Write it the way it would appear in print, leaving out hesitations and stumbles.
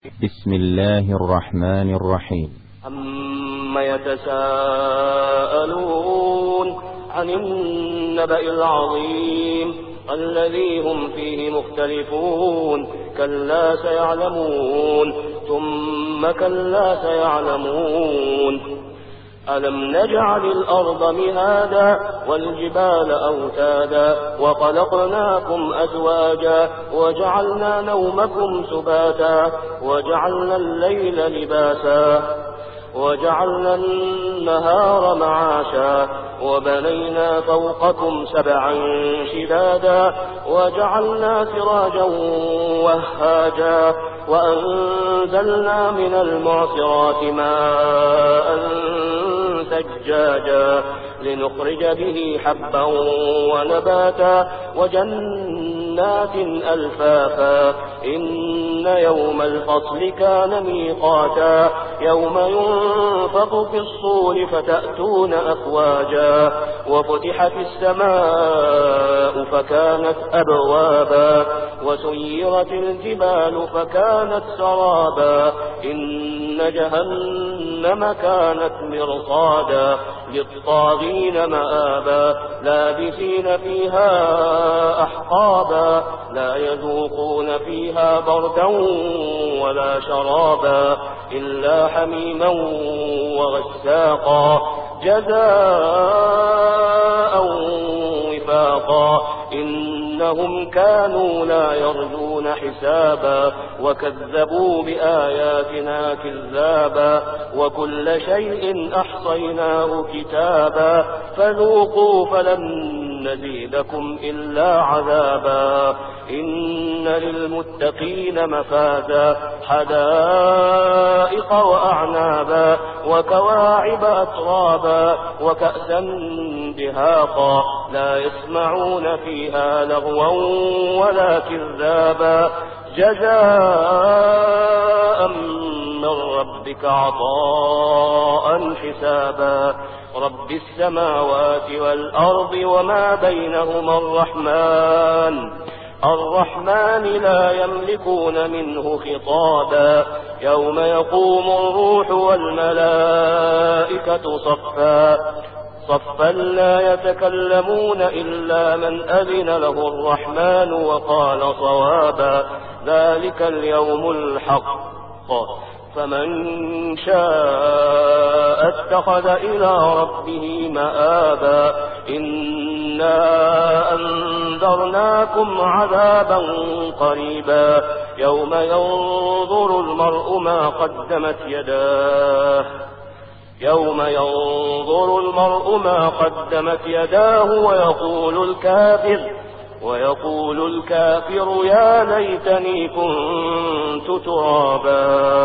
بسم الله الرحمن الرحيم. عما يتساءلون عن النبأ العظيم الذي هم فيه مختلفون كلا سيعلمون ثم كلا سيعلمون ألم نجعل الأرض مهادا والجبال أوتادا وخلقناكم أزواجا وجعلنا نومكم سباتا وجعلنا الليل لباسا وجعلنا النهار معاشا وبنينا فوقكم سبعا شدادا وجعلنا سراجا وهاجا وأنزلنا من المعصرات ماء ثجاجا لنخرج به حبا ونباتا وجنات ألفافا إن يوم الفصل كان ميقاتا يوم ينفخ في الصور فتأتون أفواجا وفتحت السماء فكانت أبوابا وسيرت الجبال فكانت سرابا إن جهنم كانت مرصادا للطاغين مآبا لابثين فيها أحقابا لا يذوقون فيها بردا ولا شرابا إلا حميما وغساقا جزاء وفاقا إنهم كانوا لا يرجون حسابا وكذبوا بآياتنا كذابا وكل شيء أحصيناه كتابا فذوقوا فلن نزيدكم إلا عذابا إن للمتقين مفازا حدائق وأعنابا وكواعب أترابا وكأسا دهاقا لا يسمعون فيها لغوا ولا كذابا جزاء من ربك عطاء حسابا رب السماوات والأرض وما بينهما الرحمن لا يملكون منه خطابا يوم يقوم الروح والملائكة صفا لا يتكلمون إلا من أذن له الرحمن وقال صوابا ذلك اليوم الحق فمن شاء اتخذ إلى ربه مآبا إنا أنذرناكم عذابا قريبا يوم ينظر المرء ما قدمت يداه ويقول الكافر يا ليتني كنت ترابا.